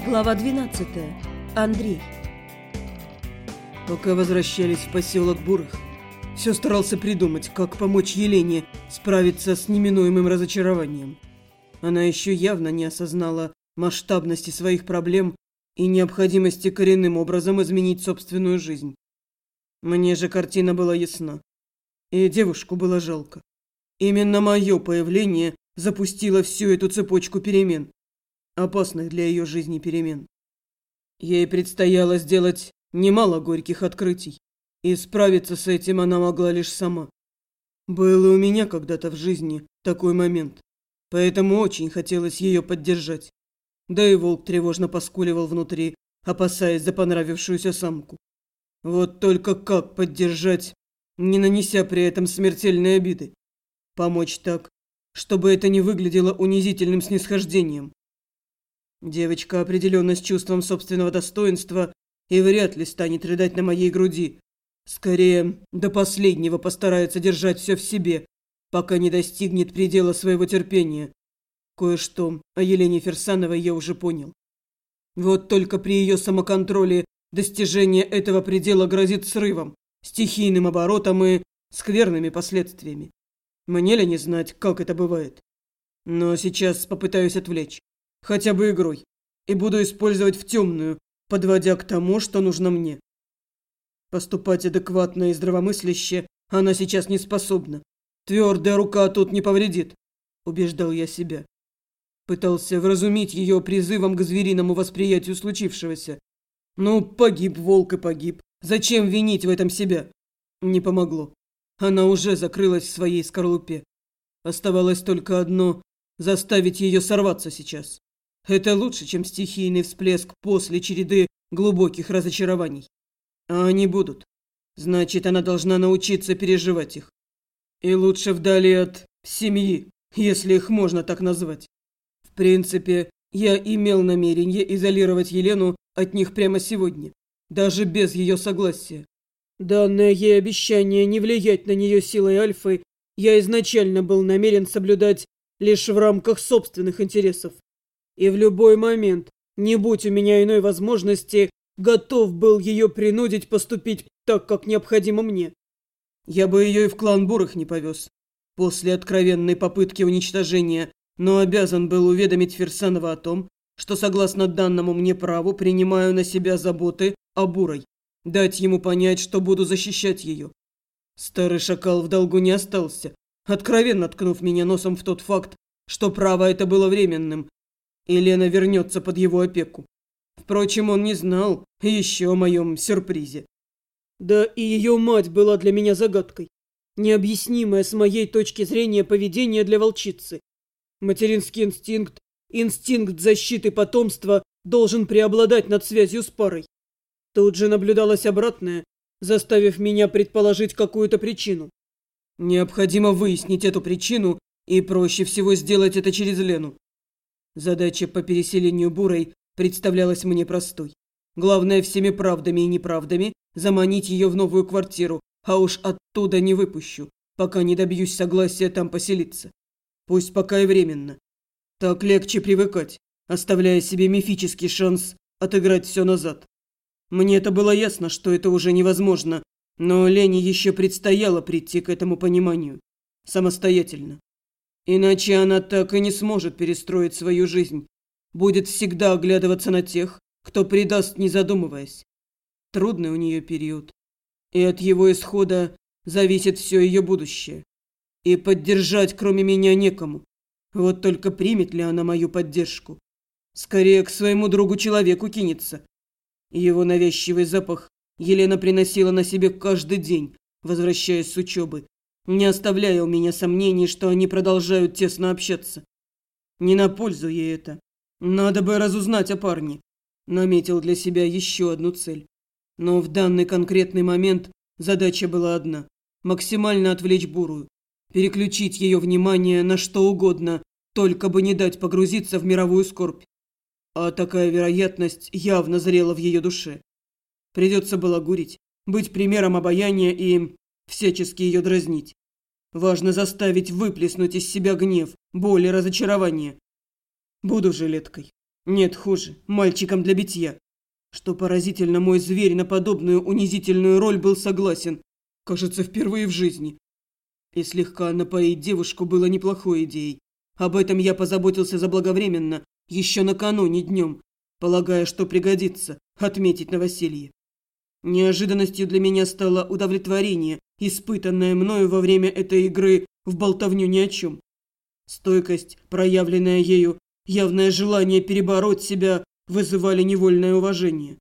Глава 12. Андрей. Пока возвращались в поселок Бурых, все старался придумать, как помочь Елене справиться с неминуемым разочарованием. Она еще явно не осознала масштабности своих проблем и необходимости коренным образом изменить собственную жизнь. Мне же картина была ясна, и девушку было жалко. Именно мое появление запустило всю эту цепочку перемен, опасных для ее жизни перемен. Ей предстояло сделать немало горьких открытий, и справиться с этим она могла лишь сама. Был и у меня когда-то в жизни такой момент, поэтому очень хотелось ее поддержать. Да и волк тревожно поскуливал внутри, опасаясь за понравившуюся самку. Вот только как поддержать, не нанеся при этом смертельной обиды? Помочь так, чтобы это не выглядело унизительным снисхождением. Девочка определенно с чувством собственного достоинства и вряд ли станет рыдать на моей груди. Скорее, до последнего постарается держать все в себе, пока не достигнет предела своего терпения. Кое-что о Елене Фирсановой я уже понял. Вот только при ее самоконтроле достижение этого предела грозит срывом, стихийным оборотом и скверными последствиями. Мне ли не знать, как это бывает? Но сейчас попытаюсь отвлечь. Хотя бы игрой. И буду использовать в темную, подводя к тому, что нужно мне. Поступать адекватно и здравомысляще она сейчас не способна. Твердая рука тут не повредит, убеждал я себя. Пытался вразумить ее призывом к звериному восприятию случившегося. Ну, погиб волк и погиб. Зачем винить в этом себя? Не помогло. Она уже закрылась в своей скорлупе. Оставалось только одно – заставить ее сорваться сейчас. Это лучше, чем стихийный всплеск после череды глубоких разочарований. А они будут. Значит, она должна научиться переживать их. И лучше вдали от семьи, если их можно так назвать. В принципе, я имел намерение изолировать Елену от них прямо сегодня, даже без ее согласия. Данное ей обещание не влиять на нее силой Альфы я изначально был намерен соблюдать лишь в рамках собственных интересов. И в любой момент, не будь у меня иной возможности, готов был ее принудить поступить так, как необходимо мне. Я бы ее и в клан Бурых не повез, после откровенной попытки уничтожения, но обязан был уведомить Фирсанова о том, что согласно данному мне праву принимаю на себя заботы о Бурой, дать ему понять, что буду защищать ее. Старый шакал в долгу не остался, откровенно ткнув меня носом в тот факт, что право это было временным, и Лена вернется под его опеку. Впрочем, он не знал еще о моем сюрпризе. Да и ее мать была для меня загадкой. Необъяснимое с моей точки зрения поведение для волчицы. Материнский инстинкт, инстинкт защиты потомства должен преобладать над связью с парой. Тут же наблюдалось обратное, заставив меня предположить какую-то причину. Необходимо выяснить эту причину, и проще всего сделать это через Лену. Задача по переселению Бурой представлялась мне простой. Главное всеми правдами и неправдами заманить ее в новую квартиру, а уж оттуда не выпущу, пока не добьюсь согласия там поселиться. Пусть пока и временно. Так легче привыкать, оставляя себе мифический шанс отыграть все назад. Мне-то было ясно, что это уже невозможно, но Лене еще предстояло прийти к этому пониманию. Самостоятельно. Иначе она так и не сможет перестроить свою жизнь. Будет всегда оглядываться на тех, кто предаст, не задумываясь. Трудный у нее период. И от его исхода зависит все ее будущее. И поддержать кроме меня некому. Вот только примет ли она мою поддержку? Скорее к своему другу-человеку кинется. Его навязчивый запах Елена приносила на себе каждый день, возвращаясь с учебы, не оставляя у меня сомнений, что они продолжают тесно общаться. Не на пользу ей это. Надо бы разузнать о парне. Наметил для себя еще одну цель. Но в данный конкретный момент задача была одна – максимально отвлечь Бурую, переключить ее внимание на что угодно, только бы не дать погрузиться в мировую скорбь. А такая вероятность явно зрела в ее душе. Придется балагурить, быть примером обаяния и всячески ее дразнить. Важно заставить выплеснуть из себя гнев, боль и разочарование. Буду жилеткой. Нет, хуже, мальчиком для битья. Что поразительно, мой зверь на подобную унизительную роль был согласен. Кажется, впервые в жизни. И слегка напоить девушку было неплохой идеей. Об этом я позаботился заблаговременно, еще накануне днем, полагая, что пригодится отметить новоселье. Неожиданностью для меня стало удовлетворение, испытанное мною во время этой игры в болтовню ни о чем. Стойкость, проявленная ею, явное желание перебороть себя вызывали невольное уважение.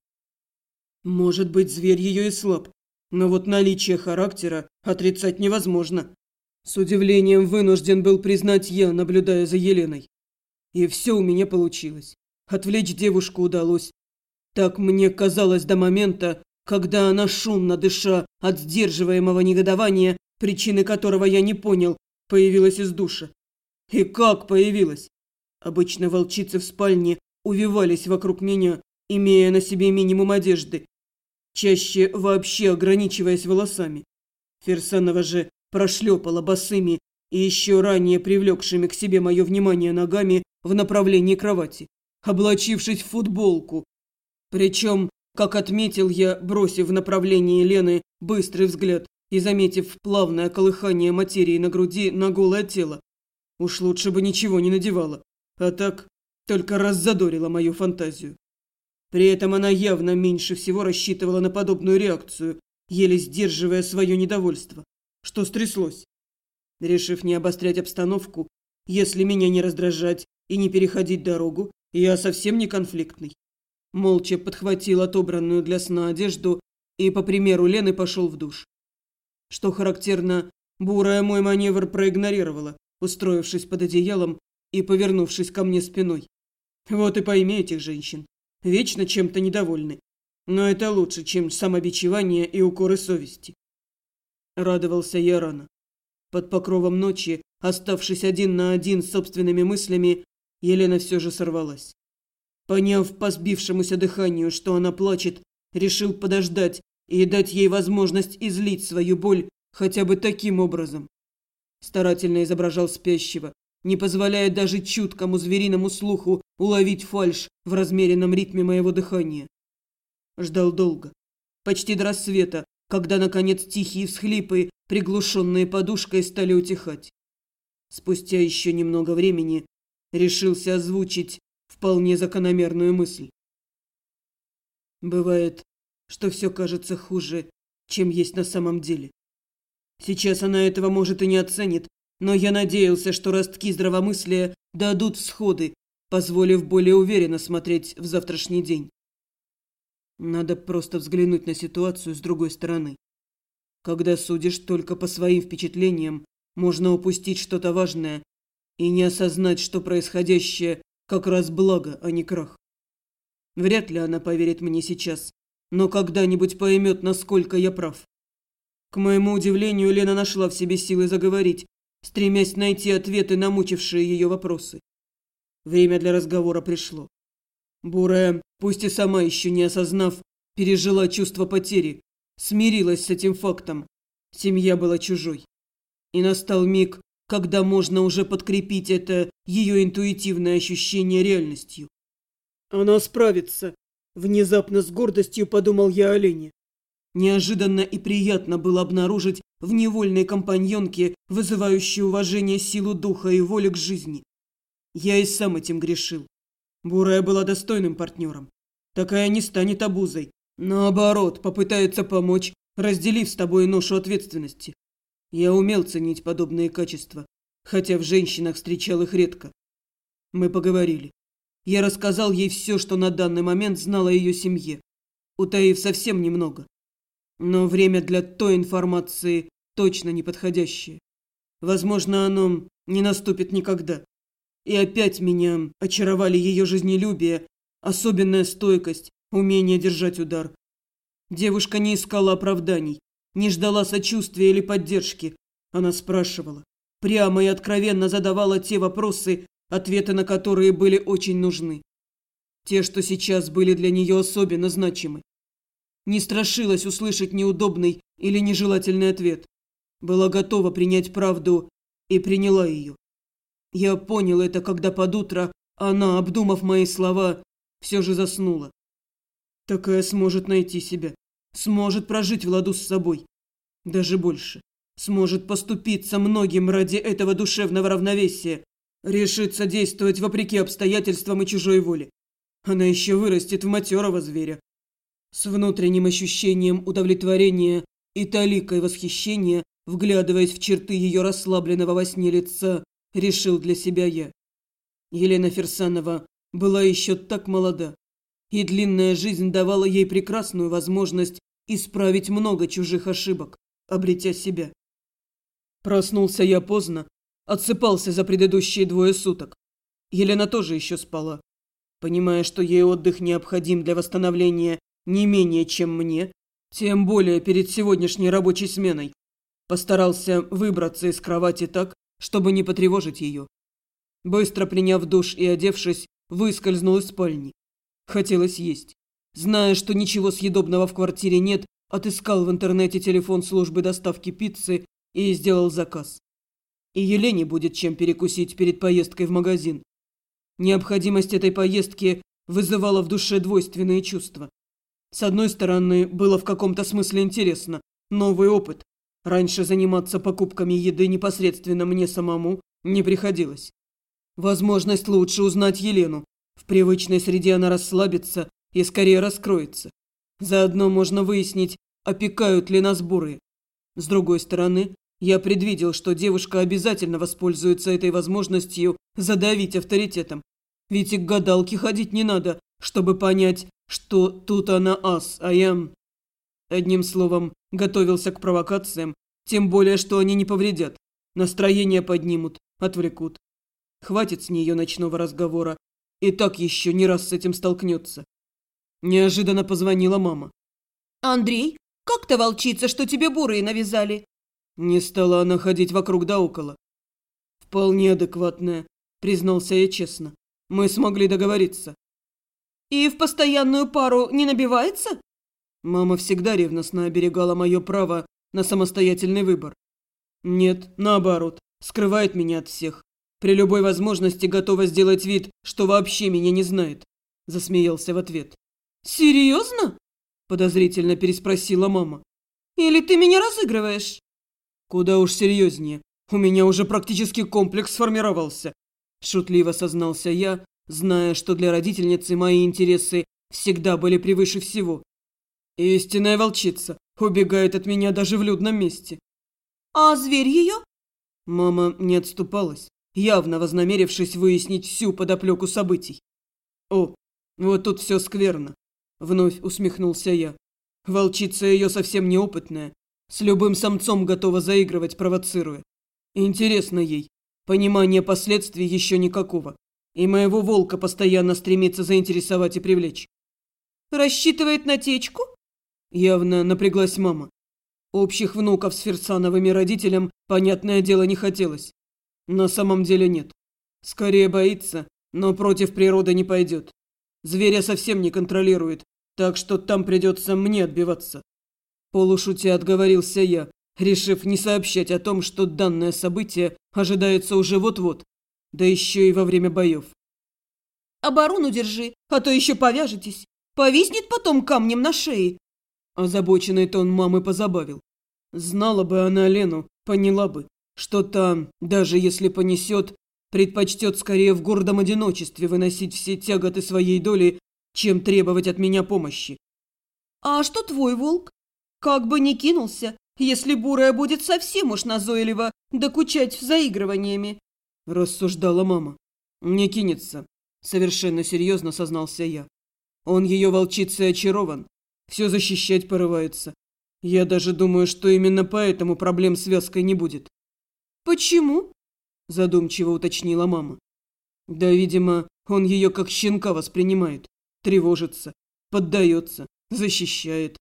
Может быть, зверь ее и слаб, но вот наличие характера отрицать невозможно. С удивлением вынужден был признать я, наблюдая за Еленой. И все у меня получилось. Отвлечь девушку удалось. Так мне казалось до момента, когда она, шумно дыша от сдерживаемого негодования, причины которого я не понял, появилась из душа. И как появилась? Обычно волчицы в спальне увивались вокруг меня, имея на себе минимум одежды, чаще вообще ограничиваясь волосами. Фирсанова же прошлепала босыми и еще ранее привлекшими к себе мое внимание ногами в направлении кровати, облачившись в футболку. Причем, как отметил я, бросив в направлении Лены быстрый взгляд и заметив плавное колыхание материи на груди на голое тело. Уж лучше бы ничего не надевала, а так только раззадорила мою фантазию. При этом она явно меньше всего рассчитывала на подобную реакцию, еле сдерживая свое недовольство. Что стряслось? Решив не обострять обстановку, если меня не раздражать и не переходить дорогу, я совсем не конфликтный. Молча подхватил отобранную для сна одежду и, по примеру Лены, пошел в душ. Что характерно, бурая мой маневр проигнорировала, устроившись под одеялом и повернувшись ко мне спиной. Вот и пойми этих женщин. Вечно чем-то недовольны. Но это лучше, чем самобичевание и укоры совести. Радовался я рано. Под покровом ночи, оставшись один на один с собственными мыслями, Елена все же сорвалась. Поняв по сбившемуся дыханию, что она плачет, решил подождать и дать ей возможность излить свою боль хотя бы таким образом. Старательно изображал спящего, не позволяя даже чуткому звериному слуху уловить фальшь в размеренном ритме моего дыхания. Ждал долго, почти до рассвета, когда, наконец, тихие всхлипы, приглушенные подушкой, стали утихать. Спустя еще немного времени решился озвучить вполне закономерную мысль. Бывает, что все кажется хуже, чем есть на самом деле. Сейчас она этого, может, и не оценит, но я надеялся, что ростки здравомыслия дадут всходы, позволив более уверенно смотреть в завтрашний день. Надо просто взглянуть на ситуацию с другой стороны. Когда судишь только по своим впечатлениям, можно упустить что-то важное и не осознать, что происходящее как раз благо, а не крах. Вряд ли она поверит мне сейчас, но когда-нибудь поймет, насколько я прав. К моему удивлению, Лена нашла в себе силы заговорить, стремясь найти ответы на мучившие ее вопросы. Время для разговора пришло. Бурая, пусть и сама еще не осознав, пережила чувство потери, смирилась с этим фактом. Семья была чужой. И настал миг, когда можно уже подкрепить это ее интуитивное ощущение реальностью. Она справится, внезапно с гордостью подумал я о Лене. Неожиданно и приятно было обнаружить в невольной компаньонке вызывающую уважение силу духа и воли к жизни. Я и сам этим грешил. Бурая была достойным партнером. Такая не станет обузой. Наоборот, попытается помочь, разделив с тобой ношу ответственности. Я умел ценить подобные качества, хотя в женщинах встречал их редко. Мы поговорили. Я рассказал ей все, что на данный момент знал о ее семье, утаив совсем немного. Но время для той информации точно неподходящее. Возможно, оно не наступит никогда. И опять меня очаровали ее жизнелюбие, особенная стойкость, умение держать удар. Девушка не искала оправданий, не ждала сочувствия или поддержки. Она спрашивала, прямо и откровенно задавала те вопросы, ответы на которые были очень нужны. Те, что сейчас были для нее особенно значимы. Не страшилась услышать неудобный или нежелательный ответ. Была готова принять правду и приняла ее. Я понял это, когда под утро Она, обдумав мои слова, все же заснула. Такая сможет найти себя, сможет прожить в ладу с собой. Даже больше. Сможет поступиться многим ради этого душевного равновесия. Решится действовать вопреки обстоятельствам и чужой воле. Она еще вырастет в матерого зверя. С внутренним ощущением удовлетворения и толикой восхищения, вглядываясь в черты ее расслабленного во сне лица, решил для себя я. Елена Фирсанова была еще так молода, и длинная жизнь давала ей прекрасную возможность исправить много чужих ошибок, обретя себя. Проснулся я поздно, отсыпался за предыдущие 2 суток. Елена тоже еще спала. Понимая, что ей отдых необходим для восстановления не менее, чем мне, тем более перед сегодняшней рабочей сменой, постарался выбраться из кровати так, чтобы не потревожить ее. Быстро приняв душ и одевшись, выскользнул из спальни. Хотелось есть. Зная, что ничего съедобного в квартире нет, отыскал в интернете телефон службы доставки пиццы и сделал заказ. И Елене будет чем перекусить перед поездкой в магазин. Необходимость этой поездки вызывала в душе двойственные чувства. С одной стороны, было в каком-то смысле интересно, новый опыт. Раньше заниматься покупками еды непосредственно мне самому не приходилось. Возможность лучше узнать Елену. В привычной среде она расслабится и скорее раскроется. Заодно можно выяснить, опекают ли нас бурые. С другой стороны, я предвидел, что девушка обязательно воспользуется этой возможностью задавить авторитетом. Ведь и к гадалке ходить не надо, чтобы понять, что тут она ас, а я... Одним словом, готовился к провокациям, тем более, что они не повредят. Настроение поднимут, отвлекут. Хватит с нее ночного разговора, и так еще не раз с этим столкнется. Неожиданно позвонила мама. «Андрей, как то волчица, что тебе бурые навязали?» Не стала она ходить вокруг да около. «Вполне адекватная», признался я честно. «Мы смогли договориться». «И в постоянную пару не набивается?» Мама всегда ревностно оберегала мое право на самостоятельный выбор. Нет, наоборот, скрывает меня от всех. При любой возможности готова сделать вид, что вообще меня не знает. Засмеялся в ответ. «Серьезно?» Подозрительно переспросила мама. «Или ты меня разыгрываешь?» Куда уж серьезнее. У меня уже практически комплекс сформировался. Шутливо сознался я, зная, что для родительницы мои интересы всегда были превыше всего. Истинная волчица убегает от меня даже в людном месте. «А зверь ее?» Мама не отступалась, явно вознамерившись выяснить всю подоплеку событий. «О, вот тут все скверно», — вновь усмехнулся я. «Волчица ее совсем неопытная, с любым самцом готова заигрывать, провоцируя. Интересно ей, понимания последствий еще никакого, и моего волка постоянно стремится заинтересовать и привлечь». «Рассчитывает на течку?» Явно напряглась мама. Общих внуков с Фирсановыми родителям, понятное дело, не хотелось. На самом деле нет. Скорее боится, но против природы не пойдет. Зверя совсем не контролирует, так что там придется мне отбиваться. Полушутя отговорился я, решив не сообщать о том, что данное событие ожидается уже вот-вот, да еще и во время боев. «Оборону держи, а то еще повяжетесь. Повиснет потом камнем на шее». Озабоченный тон мамы позабавил. Знала бы она Лену, поняла бы, что та, даже если понесет, предпочтет скорее в гордом одиночестве выносить все тяготы своей доли, чем требовать от меня помощи. «А что твой волк? Как бы не кинулся, если бурая будет совсем уж назойливо докучать заигрываниями», – рассуждала мама. «Не кинется», – совершенно серьезно сознался я. «Он ее волчицей очарован, все защищать порывается. Я даже думаю, что именно поэтому проблем с вязкой не будет». «Почему?» – задумчиво уточнила мама. «Да, видимо, он ее как щенка воспринимает, тревожится, поддается, защищает».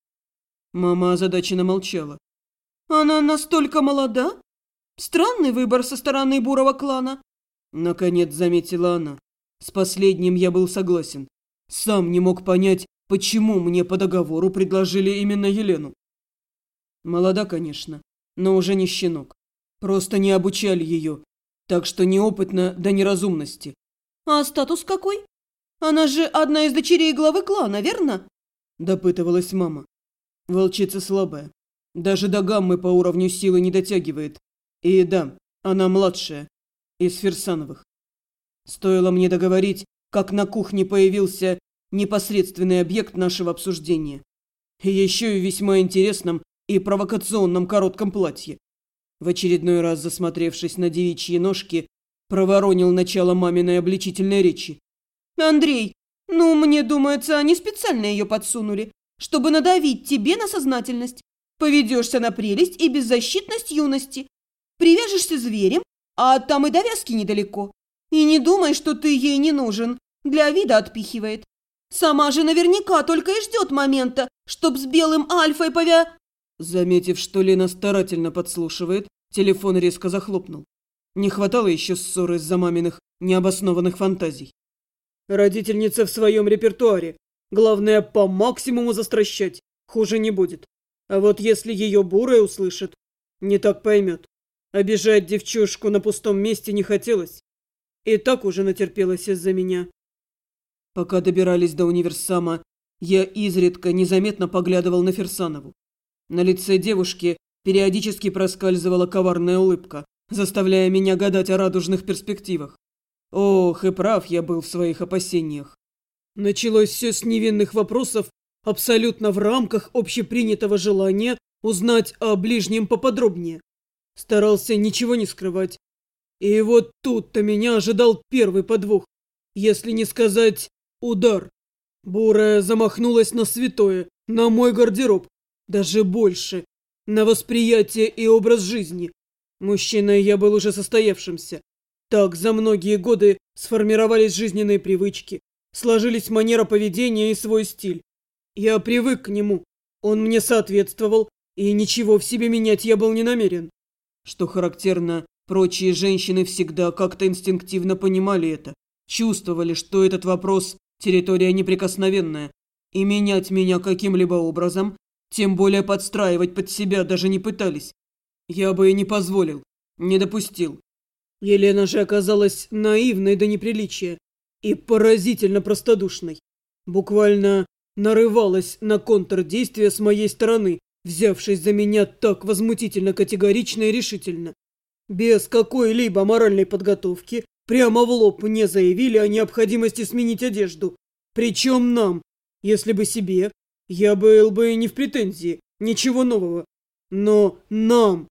Мама озадаченно молчала. «Она настолько молода? Странный выбор со стороны бурого клана». Наконец заметила она. С последним я был согласен. Сам не мог понять, почему мне по договору предложили именно Елену. Молода, конечно, но уже не щенок. Просто не обучали ее, так что неопытна до неразумности. А статус какой? Она же одна из дочерей главы клана, верно? Допытывалась мама. Волчица слабая. Даже до гаммы по уровню силы не дотягивает. И да, она младшая. Из Фирсановых. Стоило мне договорить, как на кухне появился непосредственный объект нашего обсуждения. И еще и в весьма интересном и провокационном коротком платье. В очередной раз, засмотревшись на девичьи ножки, проворонил начало маминой обличительной речи. Андрей, ну, мне думается, они специально ее подсунули, чтобы надавить тебе на сознательность. Поведешься на прелесть и беззащитность юности. Привяжешься зверем, а там и до вязки недалеко. И не думай, что ты ей не нужен. Для вида отпихивает. Сама же наверняка только и ждет момента, чтоб с белым альфой Заметив, что Лена старательно подслушивает, телефон резко захлопнул. Не хватало еще ссоры из-за маминых необоснованных фантазий. Родительница в своем репертуаре. Главное, по максимуму застращать. Хуже не будет. А вот если ее бурая услышит, не так поймет. Обижать девчушку на пустом месте не хотелось. И так уже натерпелась из-за меня. Пока добирались до универсама, я изредка незаметно поглядывал на Фирсанову. На лице девушки периодически проскальзывала коварная улыбка, заставляя меня гадать о радужных перспективах. Ох, и прав я был в своих опасениях. Началось все с невинных вопросов, абсолютно в рамках общепринятого желания узнать о ближнем поподробнее. Старался ничего не скрывать. И вот тут-то меня ожидал первый подвох, если не сказать удар. Бурая замахнулась на святое, на мой гардероб, даже больше, на восприятие и образ жизни. Мужчиной я был уже состоявшимся. Так за многие годы сформировались жизненные привычки, сложились манера поведения и свой стиль. Я привык к нему, он мне соответствовал, и ничего в себе менять я был не намерен. Что характерно, прочие женщины всегда как-то инстинктивно понимали это, чувствовали, что этот вопрос – территория неприкосновенная, и менять меня каким-либо образом, тем более подстраивать под себя даже не пытались. Я бы и не позволил, не допустил. Елена же оказалась наивной до неприличия и поразительно простодушной. Буквально нарывалась на контрдействие с моей стороны, взявшись за меня так возмутительно категорично и решительно. Без какой-либо моральной подготовки прямо в лоб мне заявили о необходимости сменить одежду. Причем нам, если бы себе, я был бы не в претензии, ничего нового. Но нам...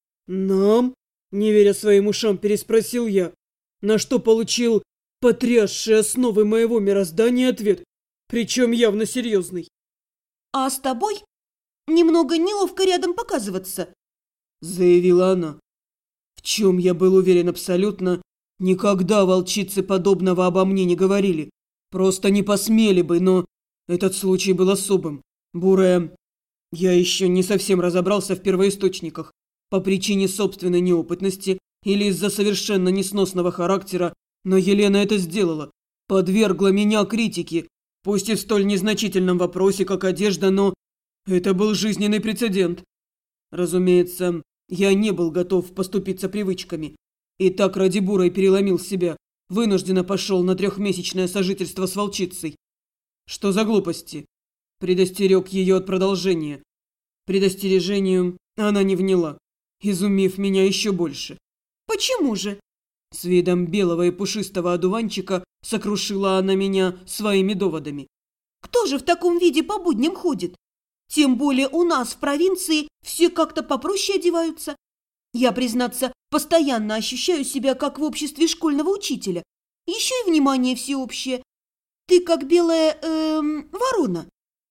Нам? Не веря своим ушам, переспросил я, на что получил потрясший основы моего мироздания ответ, причем явно серьезный. А с тобой немного неловко рядом показываться, заявила она. В чем я был уверен абсолютно, никогда волчицы подобного обо мне не говорили. Просто не посмели бы, но этот случай был особым. Бурая... Я еще не совсем разобрался в первоисточниках. По причине собственной неопытности или из-за совершенно несносного характера, но Елена это сделала. Подвергла меня критике, пусть и в столь незначительном вопросе, как одежда, но это был жизненный прецедент. Разумеется, я не был готов поступиться привычками. И так ради бурой переломил себя, вынужденно пошел на 3-месячное сожительство с волчицей. Что за глупости? Предостерег ее от продолжения. Предостережению она не вняла, изумив меня еще больше. Почему же? С видом белого и пушистого одуванчика сокрушила она меня своими доводами. Кто же в таком виде по будням ходит? Тем более у нас в провинции все как-то попроще одеваются. Я, признаться, постоянно ощущаю себя как в обществе школьного учителя. Еще и внимание всеобщее. Ты как белая, ворона.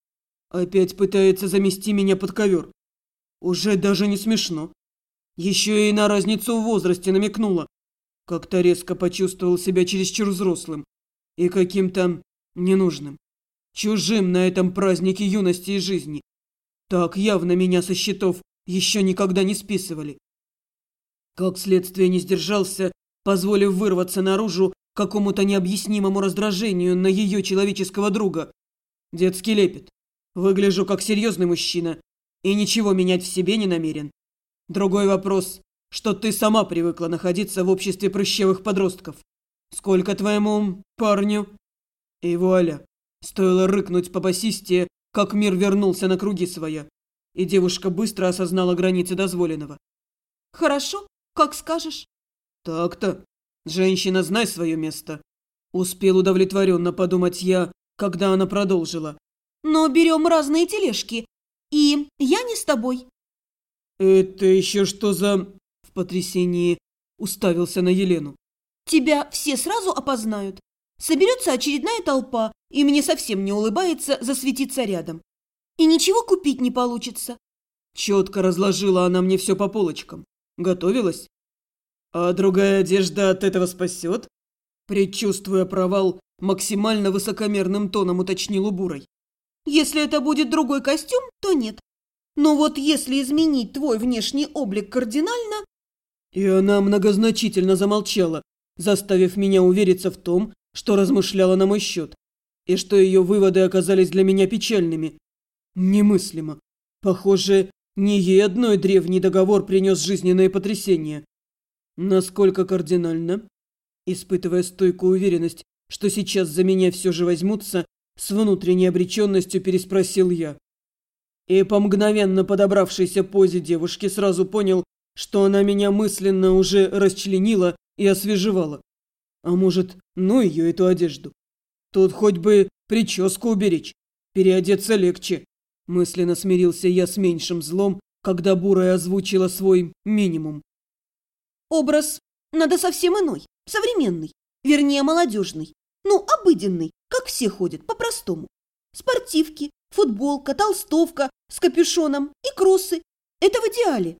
Опять пытается замести меня под ковер. Уже даже не смешно. Еще и на разницу в возрасте намекнула. Как-то резко почувствовал себя чересчур взрослым и каким-то ненужным. Чужим на этом празднике юности и жизни. Так явно меня со счетов еще никогда не списывали. Как следствие не сдержался, позволив вырваться наружу какому-то необъяснимому раздражению на ее человеческого друга. Детский лепет. Выгляжу как серьезный мужчина и ничего менять в себе не намерен. Другой вопрос, что ты сама привыкла находиться в обществе прыщевых подростков. Сколько твоему парню?» И вуаля! Стоило рыкнуть по басисте, как мир вернулся на круги своя, и девушка быстро осознала границы дозволенного. Хорошо, как скажешь. «Так-то. Женщина, знай свое место». Успел удовлетворенно подумать я, когда она продолжила. Но берем разные тележки, и я не с тобой. «Это еще что за...» В потрясении уставился на Елену. Тебя все сразу опознают. Соберется очередная толпа, и мне совсем не улыбается засветиться рядом. И ничего купить не получится. Четко разложила она мне все по полочкам. Готовилась? А другая одежда от этого спасет? Предчувствуя провал, максимально высокомерным тоном уточнил у Бурой. Если это будет другой костюм, то нет. Но вот если изменить твой внешний облик кардинально... И она многозначительно замолчала, заставив меня увериться в том, что размышляла на мой счет, и что ее выводы оказались для меня печальными. Немыслимо. Похоже, не ей одной древний договор принес жизненные потрясения. Насколько кардинально? Испытывая стойкую уверенность, что сейчас за меня все же возьмутся, с внутренней обреченностью переспросил я. И по мгновенно подобравшейся позе девушки сразу понял, что она меня мысленно уже расчленила и освежевала. А может, ну ее эту одежду? Тут хоть бы прическу уберечь, переодеться легче. Мысленно смирился я с меньшим злом, когда Бурая озвучила свой минимум. Образ надо совсем иной, современный, вернее молодежный, ну обыденный, как все ходят, по-простому. Спортивки, футболка, толстовка с капюшоном и кроссы. Это в идеале.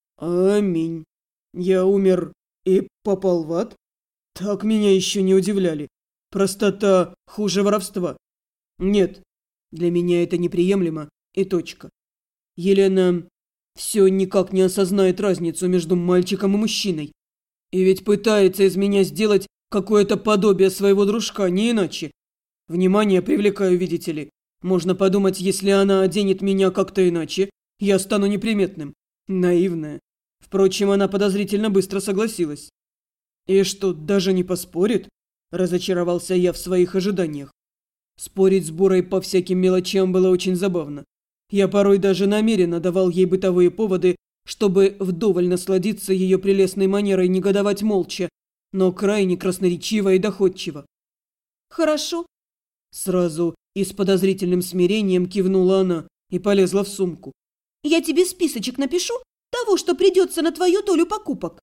Аминь. Я умер и попал в ад? Так меня еще не удивляли. Простота хуже воровства. Нет, для меня это неприемлемо и точка. Елена все никак не осознает разницу между мальчиком и мужчиной. И ведь пытается из меня сделать какое-то подобие своего дружка, не иначе. Внимание привлекаю, видите ли. Можно подумать, если она оденет меня как-то иначе, я стану неприметным. Наивная. Впрочем, она подозрительно быстро согласилась. И что, даже не поспорит? Разочаровался я в своих ожиданиях. Спорить с Бурой по всяким мелочам было очень забавно. Я порой даже намеренно давал ей бытовые поводы, чтобы вдоволь насладиться ее прелестной манерой негодовать молча, но крайне красноречиво и доходчиво. Хорошо. Сразу и с подозрительным смирением кивнула она и полезла в сумку. Я тебе списочек напишу того, что придется на твою долю покупок.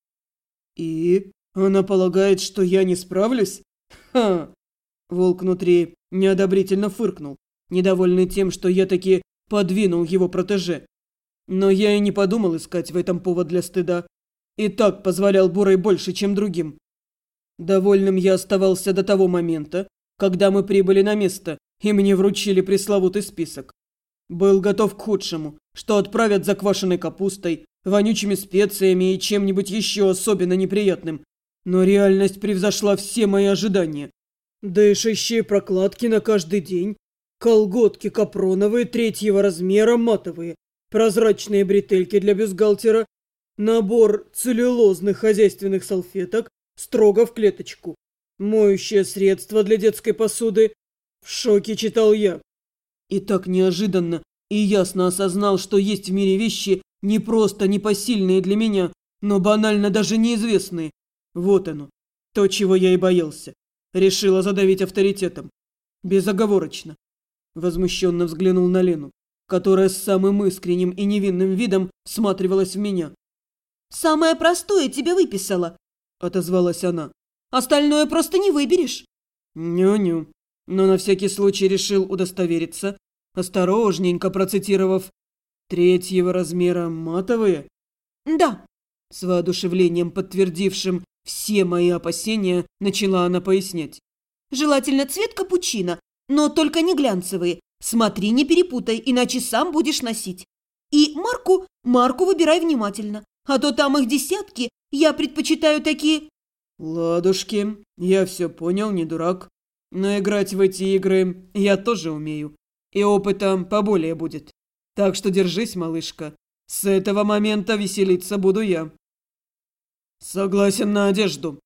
И она полагает, что я не справлюсь? Ха! Волк внутри неодобрительно фыркнул, недовольный тем, что я таки подвинул его протеже. Но я и не подумал искать в этом повод для стыда. И так позволял Бурой больше, чем другим. Довольным я оставался до того момента, когда мы прибыли на место, и мне вручили пресловутый список. Был готов к худшему, что отправят за квашеной капустой, вонючими специями и чем-нибудь еще особенно неприятным. Но реальность превзошла все мои ожидания. Дышащие прокладки на каждый день, колготки капроновые третьего размера матовые, прозрачные бретельки для бюстгальтера, набор целлюлозных хозяйственных салфеток строго в клеточку, моющее средство для детской посуды. В шоке читал я. И так неожиданно и ясно осознал, что есть в мире вещи не просто непосильные для меня, но банально даже неизвестные. Вот оно, то, чего я и боялся. Решила задавить авторитетом. Безоговорочно. Возмущенно взглянул на Лену, которая с самым искренним и невинным видом всматривалась в меня. «Самое простое тебе выписала», — отозвалась она. «Остальное просто не выберешь». Ню-ню. Но на всякий случай решил удостовериться, осторожненько процитировав «третьего размера матовые». «Да», — с воодушевлением подтвердившим все мои опасения, начала она пояснять. «Желательно цвет капучино, но только не глянцевые. Смотри, не перепутай, иначе сам будешь носить. И марку выбирай внимательно, а то там их десятки, я предпочитаю такие...» «Ладушки, я все понял, не дурак. Но играть в эти игры я тоже умею, и опыта поболее будет. Так что держись, малышка. С этого момента веселиться буду я». «Согласен на одежду»,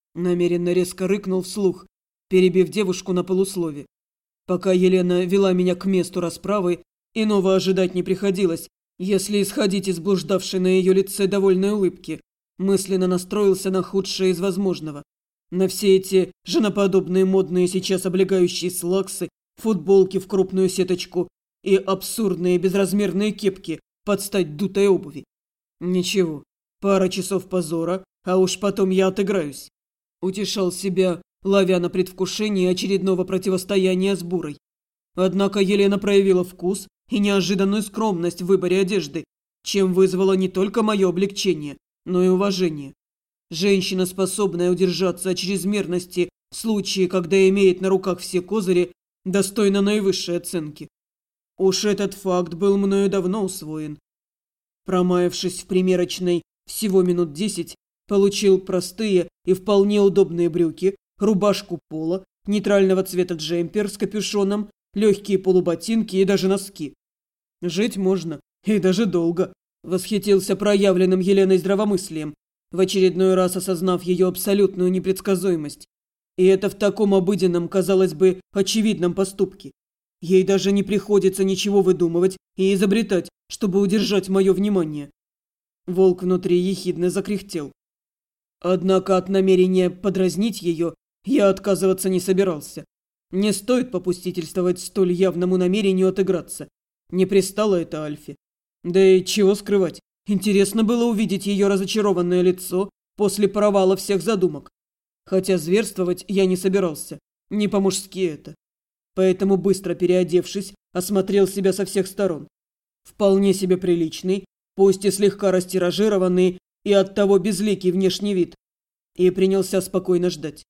Намеренно резко рыкнул вслух, перебив девушку на полуслове. Пока Елена вела меня к месту расправы, иного ожидать не приходилось, если исходить из блуждавшей на ее лице довольной улыбки. Мысленно настроился на худшее из возможного. На все эти женоподобные модные сейчас облегающие слаксы, футболки в крупную сеточку и абсурдные безразмерные кепки под стать дутой обуви. Ничего, пара часов позора, а уж потом я отыграюсь. Утешал себя, ловя на предвкушении очередного противостояния с Бурой. Однако Елена проявила вкус и неожиданную скромность в выборе одежды, чем вызвало не только мое облегчение, но и уважение. Женщина, способная удержаться от чрезмерности в случае, когда имеет на руках все козыри, достойна наивысшей оценки. Уж этот факт был мною давно усвоен. Промаявшись в примерочной всего минут 10, получил простые и вполне удобные брюки, рубашку пола, нейтрального цвета джемпер с капюшоном, легкие полуботинки и даже носки. Жить можно, и даже долго. Восхитился проявленным Еленой здравомыслием, в очередной раз осознав ее абсолютную непредсказуемость. И это в таком обыденном, казалось бы, очевидном поступке. Ей даже не приходится ничего выдумывать и изобретать, чтобы удержать мое внимание. Волк внутри ехидно закряхтел. Однако от намерения подразнить ее я отказываться не собирался. Не стоит попустительствовать столь явному намерению отыграться. Не пристало это Альфе. Да и чего скрывать, интересно было увидеть ее разочарованное лицо после провала всех задумок. Хотя зверствовать я не собирался, не по-мужски это. Поэтому, быстро переодевшись, осмотрел себя со всех сторон. Вполне себе приличный, пусть и слегка растиражированный и оттого безликий внешний вид. И принялся спокойно ждать.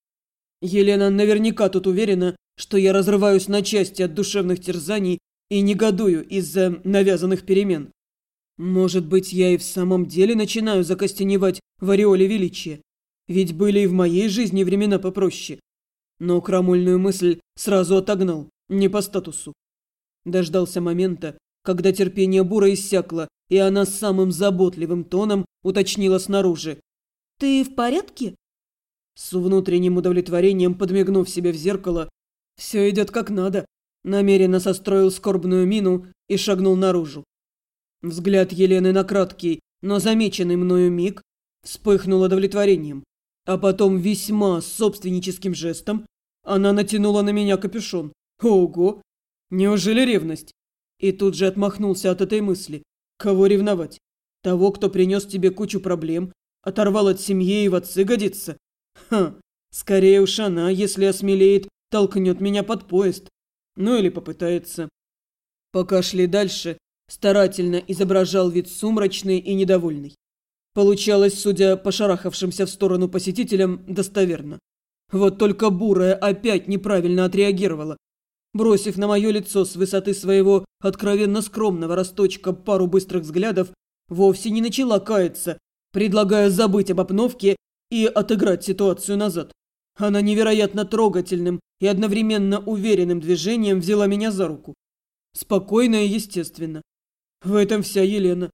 Елена наверняка тут уверена, что я разрываюсь на части от душевных терзаний и негодую из-за навязанных перемен. Может быть, я и в самом деле начинаю закостеневать в ореоле величия. Ведь были и в моей жизни времена попроще. Но крамольную мысль сразу отогнал, не по статусу. Дождался момента, когда терпение Буры иссякло, и она самым заботливым тоном уточнила снаружи. «Ты в порядке?» С внутренним удовлетворением подмигнув себе в зеркало, все идет как надо, намеренно состроил скорбную мину и шагнул наружу. Взгляд Елены на краткий, но замеченный мною миг вспыхнул удовлетворением, а потом весьма собственническим жестом она натянула на меня капюшон. Ого! Неужели ревность? И тут же отмахнулся от этой мысли. Кого ревновать? Того, кто принес тебе кучу проблем, оторвал от семьи и в отцы годится? Ха! Скорее уж она, если осмелеет, толкнет меня под поезд. Ну или попытается. Пока шли дальше, старательно изображал вид сумрачный и недовольный. Получалось, судя по шарахавшимся в сторону посетителям, достоверно. Вот только Бурая опять неправильно отреагировала. Бросив на мое лицо с высоты своего откровенно скромного росточка пару быстрых взглядов, вовсе не начала каяться, предлагая забыть об обновке и отыграть ситуацию назад. Она невероятно трогательным и одновременно уверенным движением взяла меня за руку. Спокойно и естественно. В этом вся Елена.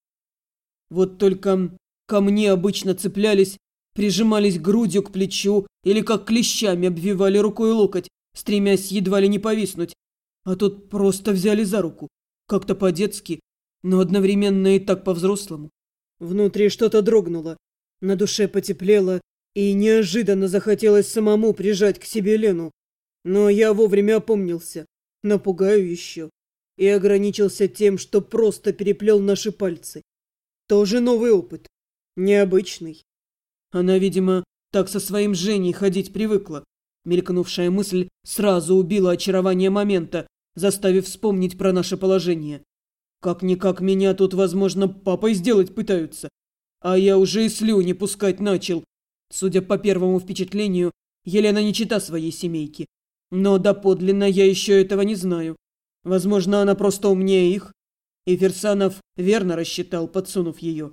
Вот только ко мне обычно цеплялись, прижимались грудью к плечу или как клещами обвивали рукой локоть, стремясь едва ли не повиснуть. А тут просто взяли за руку. Как-то по-детски, но одновременно и так по-взрослому. Внутри что-то дрогнуло, на душе потеплело, и неожиданно захотелось самому прижать к себе Лену. Но я вовремя опомнился, напугаю еще, и ограничился тем, что просто переплел наши пальцы. Тоже новый опыт, необычный. Она, видимо, так со своим Женей ходить привыкла. Мелькнувшая мысль сразу убила очарование момента, заставив вспомнить про наше положение. Как-никак меня тут, возможно, папой сделать пытаются. А я уже и слюни пускать начал. Судя по первому впечатлению, Елена не чета своей семейки. Но доподлинно я еще этого не знаю. Возможно, она просто умнее их. И Фирсанов верно рассчитал, подсунув ее.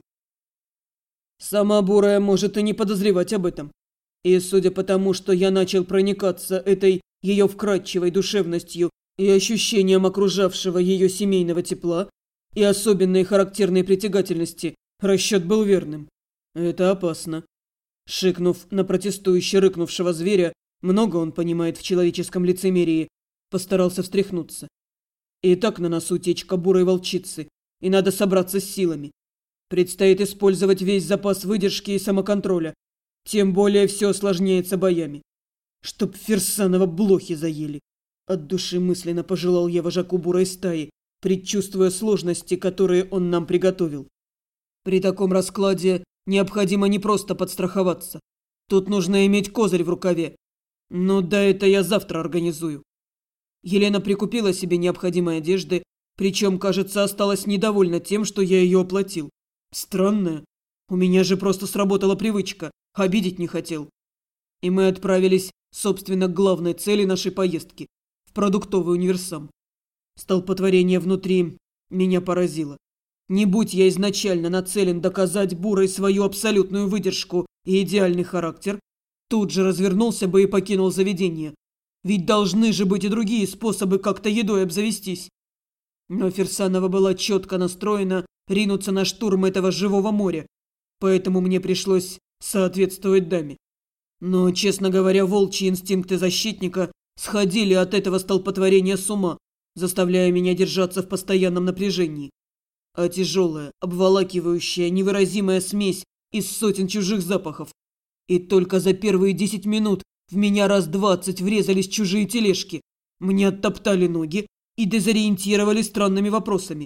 Сама Бурая может и не подозревать об этом. И судя по тому, что я начал проникаться этой ее вкрадчивой душевностью и ощущением окружавшего ее семейного тепла и особенной характерной притягательности, расчет был верным. Это опасно. Шикнув на протестующе рыкнувшего зверя, много он понимает в человеческом лицемерии, постарался встряхнуться. И так на носу течка бурой волчицы, и надо собраться с силами. Предстоит использовать весь запас выдержки и самоконтроля, тем более все осложняется боями. Чтоб Фирсанова блохи заели. От души мысленно пожелал я вожаку бурой стаи, предчувствуя сложности, которые он нам приготовил. При таком раскладе необходимо не просто подстраховаться. Тут нужно иметь козырь в рукаве. Но да, это я завтра организую. Елена прикупила себе необходимой одежды, причем, кажется, осталась недовольна тем, что я ее оплатил. Странно. У меня же просто сработала привычка. Обидеть не хотел. И мы отправились, собственно, к главной цели нашей поездки – в продуктовый универсам. Столпотворение внутри меня поразило. Не будь я изначально нацелен доказать Бурой свою абсолютную выдержку и идеальный характер, тут же развернулся бы и покинул заведение. Ведь должны же быть и другие способы как-то едой обзавестись. Но Фирсанова была четко настроена ринуться на штурм этого живого моря, поэтому мне пришлось соответствовать даме. Но, честно говоря, волчьи инстинкты защитника сходили от этого столпотворения с ума, заставляя меня держаться в постоянном напряжении. А тяжелая, обволакивающая, невыразимая смесь из сотен чужих запахов. И только за первые 10 минут в меня раз 20 врезались чужие тележки. Мне оттоптали ноги и дезориентировали странными вопросами.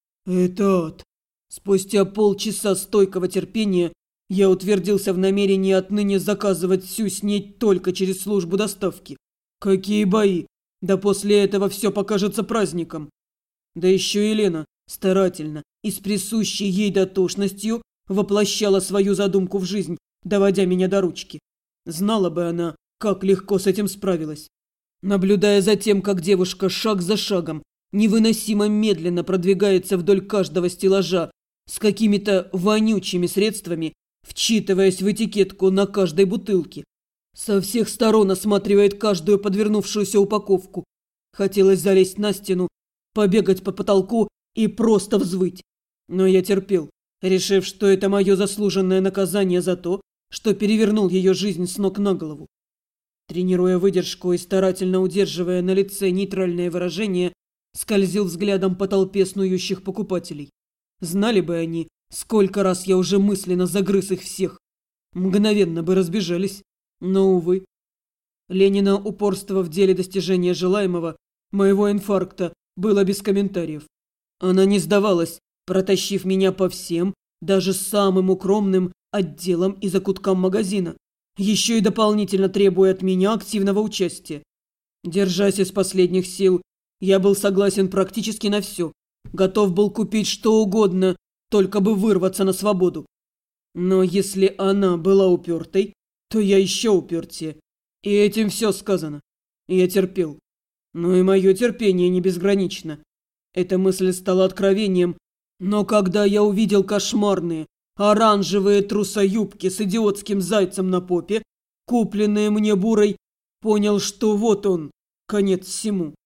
Это ад. Спустя полчаса стойкого терпения я утвердился в намерении отныне заказывать всю снеть только через службу доставки. Какие бои! Да после этого все покажется праздником. Да еще Елена старательно и с присущей ей дотошностью воплощала свою задумку в жизнь, доводя меня до ручки. Знала бы она, как легко с этим справилась. Наблюдая за тем, как девушка шаг за шагом невыносимо медленно продвигается вдоль каждого стеллажа с какими-то вонючими средствами, вчитываясь в этикетку на каждой бутылке. Со всех сторон осматривает каждую подвернувшуюся упаковку. Хотелось залезть на стену, побегать по потолку и просто взвыть. Но я терпел, решив, что это мое заслуженное наказание за то, что перевернул ее жизнь с ног на голову. Тренируя выдержку и старательно удерживая на лице нейтральное выражение, скользил взглядом по толпе снующих покупателей. Знали бы они, сколько раз я уже мысленно загрыз их всех. Мгновенно бы разбежались. Но, увы. Ленина упорство в деле достижения желаемого, моего инфаркта, было без комментариев. Она не сдавалась, протащив меня по всем, даже самым укромным отделам и закуткам магазина, еще и дополнительно требуя от меня активного участия. Держась из последних сил, я был согласен практически на все, готов был купить что угодно, только бы вырваться на свободу. Но если она была упертой, то я еще упертее. И этим все сказано. Я терпел. Но и мое терпение не безгранично. Эта мысль стала откровением, но когда я увидел кошмарные, оранжевые трусоюбки с идиотским зайцем на попе, купленные мне Бурой, понял, что вот он, конец всему.